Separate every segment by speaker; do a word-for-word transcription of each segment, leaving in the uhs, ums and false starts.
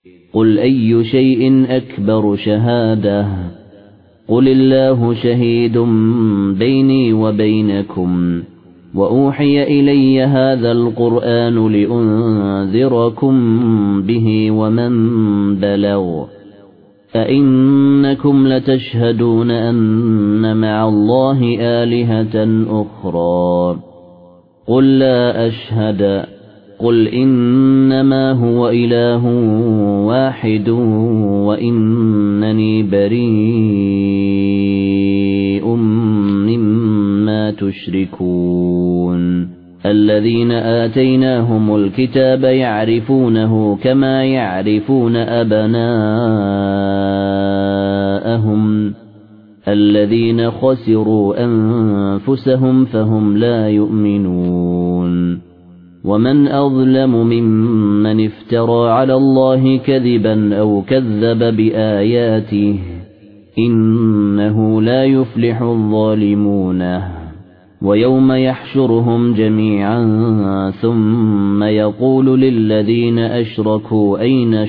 Speaker 1: قل أي شيء أكبر شهادة قل الله شهيد بيني وبينكم وأوحي إلي هذا القرآن لأنذركم به ومن بلغ أئنكم لتشهدون أن مع الله آلهة أخرى قل لا أشهد قل إنما هو إله واحد وإنني بريء مما تشركون الذين آتيناهم الكتاب يعرفونه كما يعرفون أبناءهم الذين خسروا أنفسهم فهم لا يؤمنون ومن أظلم ممن افترى على الله كذبا أو كذب بآياته إنه لا يفلح الظالمون ويوم يحشرهم جميعا ثم يقول للذين أشركوا أين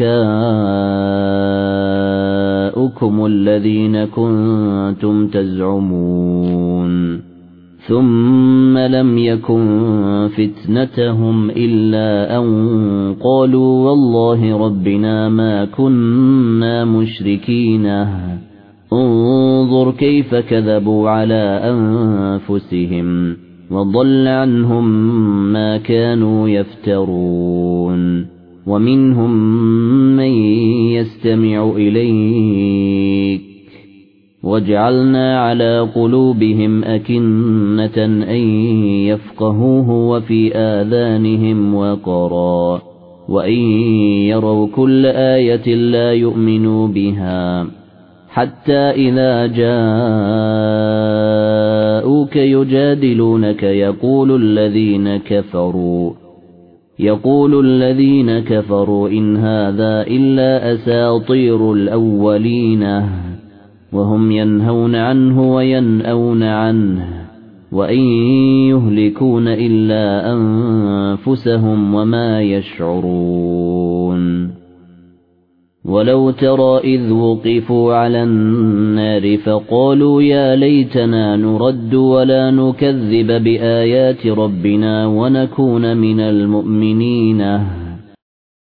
Speaker 1: شركاؤكم الذين كنتم تزعمون ثم لم يكن فتنتهم إلا أن قالوا والله ربنا ما كنا مشركين انظر كيف كذبوا على أنفسهم وضل عنهم ما كانوا يفترون ومنهم من يستمع إليك وجعلنا على قلوبهم أكنة أن يفقهوه وفي آذانهم وقرا وإن يروا كل آية لا يؤمنوا بها حتى إذا جاءوك يجادلونك يقول الذين كفروا يقول الذين كفروا إن هذا إلا أساطير الأولين وهم ينهون عنه وينأون عنه وإن يهلكون إلا أنفسهم وما يشعرون ولو ترى إذ وقفوا على النار فقالوا يا ليتنا نرد ولا نكذب بآيات ربنا ونكون من المؤمنين